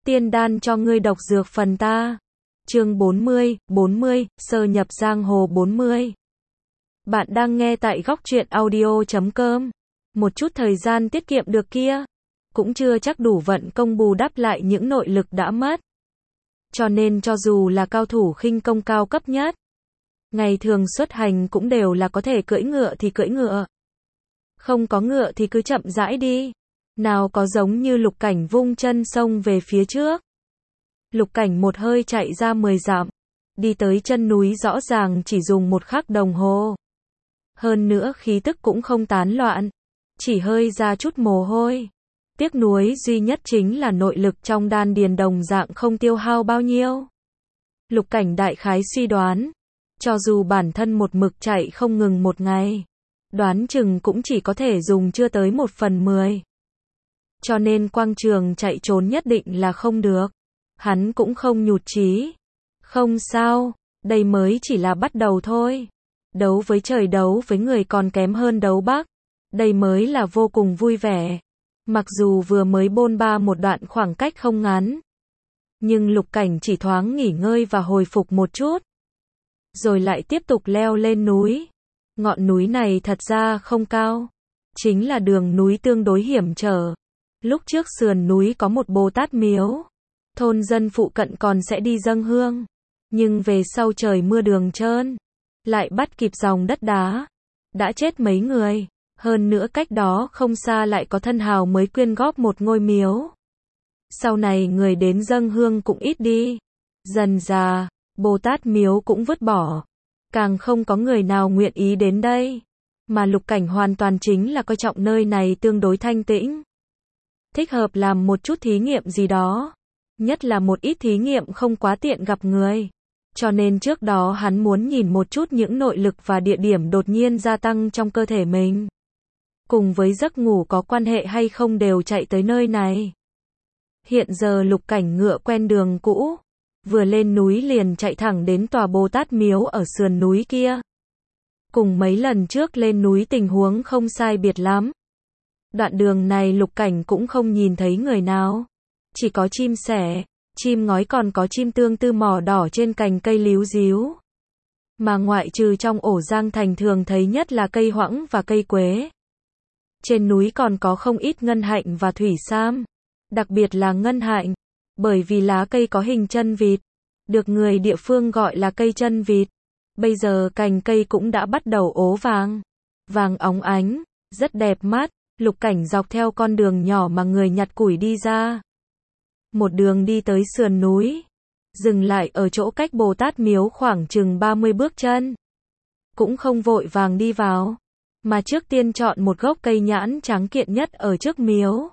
tiên đan cho ngươi độc dược phần ta. Chương 40, sơ nhập giang hồ 40. Bạn đang nghe tại góc truyện audio.com. Một chút thời gian tiết kiệm được kia, cũng chưa chắc đủ vận công bù đắp lại những nội lực đã mất. Cho nên cho dù là cao thủ khinh công cao cấp nhất, ngày thường xuất hành cũng đều là có thể cưỡi ngựa thì cưỡi ngựa. Không có ngựa thì cứ chậm rãi đi. Nào có giống như Lục Cảnh vung chân xông về phía trước. Lục Cảnh một hơi chạy ra 10 dặm, đi tới chân núi rõ ràng chỉ dùng 1 khắc đồng hồ. Hơn nữa khí tức cũng không tán loạn, chỉ hơi ra chút mồ hôi. Tiếc nuối duy nhất chính là nội lực trong đan điền đồng dạng không tiêu hao bao nhiêu. Lục Cảnh đại khái suy đoán, cho dù bản thân một mực chạy không ngừng một ngày, đoán chừng cũng chỉ có thể dùng chưa tới 1/10. Cho nên quang trường chạy trốn nhất định là không được. Hắn cũng không nhụt chí. Không sao, đây mới chỉ là bắt đầu thôi. Đấu với trời đấu với người còn kém hơn đấu Bắc. Đây mới là vô cùng vui vẻ. Mặc dù vừa mới bôn ba một đoạn khoảng cách không ngắn, nhưng Lục Cảnh chỉ thoáng nghỉ ngơi và hồi phục một chút, rồi lại tiếp tục leo lên núi. Ngọn núi này thật ra không cao, chính là đường núi tương đối hiểm trở. Lúc trước sườn núi có một Bồ Tát miếu, thôn dân phụ cận còn sẽ đi dâng hương, nhưng về sau trời mưa đường trơn, lại bắt kịp dòng đất đá, đã chết mấy người. Hơn nữa cách đó không xa lại có thân hào mới quyên góp một ngôi miếu. Sau này người đến dâng hương cũng ít đi, dần dà Bồ Tát miếu cũng vứt bỏ, càng không có người nào nguyện ý đến đây. Mà Lục Cảnh hoàn toàn chính là coi trọng nơi này tương đối thanh tĩnh, thích hợp làm một chút thí nghiệm gì đó, nhất là một ít thí nghiệm không quá tiện gặp người. Cho nên trước đó hắn muốn nhìn một chút những nội lực và địa điểm đột nhiên gia tăng trong cơ thể mình, cùng với giấc ngủ có quan hệ hay không đều chạy tới nơi này. Hiện giờ Lục Cảnh ngựa quen đường cũ, vừa lên núi liền chạy thẳng đến tòa Bồ Tát miếu ở sườn núi kia. Cùng mấy lần trước lên núi tình huống không sai biệt lắm. Đoạn đường này Lục Cảnh cũng không nhìn thấy người nào, chỉ có chim sẻ, chim ngói còn có chim tương tư mỏ đỏ trên cành cây líu díu. Mà ngoại trừ trong ổ Giang Thành thường thấy nhất là cây hoãng và cây quế. Trên núi còn có không ít ngân hạnh và thủy sam, đặc biệt là ngân hạnh, bởi vì lá cây có hình chân vịt, được người địa phương gọi là cây chân vịt. Bây giờ cành cây cũng đã bắt đầu ố vàng, vàng óng ánh, rất đẹp mắt. Lục Cảnh dọc theo con đường nhỏ mà người nhặt củi đi ra. Một đường đi tới sườn núi, dừng lại ở chỗ cách Bồ Tát miếu khoảng chừng 30 bước chân. Cũng không vội vàng đi vào, mà trước tiên chọn một gốc cây nhãn trắng kiện nhất ở trước miếu.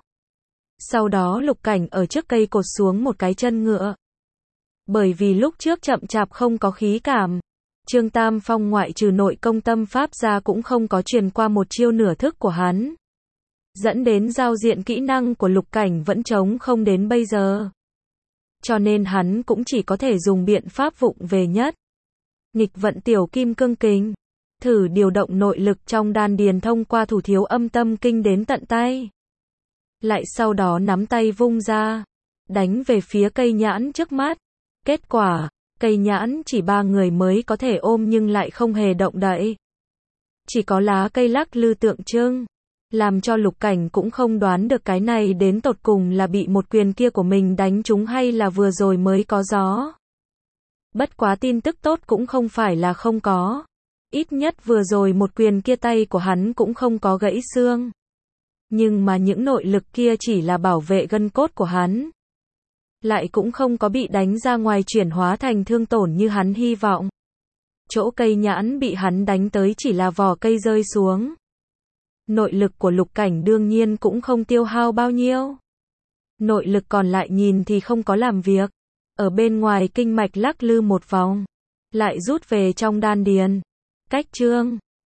Sau đó Lục Cảnh ở trước cây cột xuống một cái chân ngựa. Bởi vì lúc trước chậm chạp không có khí cảm, Trương Tam Phong ngoại trừ nội công tâm pháp ra cũng không có truyền qua một chiêu nửa thức của hắn, dẫn đến giao diện kỹ năng của Lục Cảnh vẫn trống không đến bây giờ. Cho nên hắn cũng chỉ có thể dùng biện pháp vụng về nhất. Nghịch vận tiểu kim cương kình, thử điều động nội lực trong đan điền thông qua thủ thiếu âm tâm kinh đến tận tay. Lại sau đó nắm tay vung ra, đánh về phía cây nhãn trước mắt. Kết quả, cây nhãn chỉ 3 người mới có thể ôm nhưng lại không hề động đậy. Chỉ có lá cây lắc lư tượng trưng, làm cho Lục Cảnh cũng không đoán được cái này đến tột cùng là bị một quyền kia của mình đánh trúng hay là vừa rồi mới có gió. Bất quá tin tức tốt cũng không phải là không có. Ít nhất vừa rồi một quyền kia tay của hắn cũng không có gãy xương. Nhưng mà những nội lực kia chỉ là bảo vệ gân cốt của hắn, lại cũng không có bị đánh ra ngoài chuyển hóa thành thương tổn như hắn hy vọng. Chỗ cây nhãn bị hắn đánh tới chỉ là vỏ cây rơi xuống. Nội lực của Lục Cảnh đương nhiên cũng không tiêu hao bao nhiêu. Nội lực còn lại nhìn thì không có làm việc, ở bên ngoài kinh mạch lắc lư một vòng, lại rút về trong đan điền. Cách chương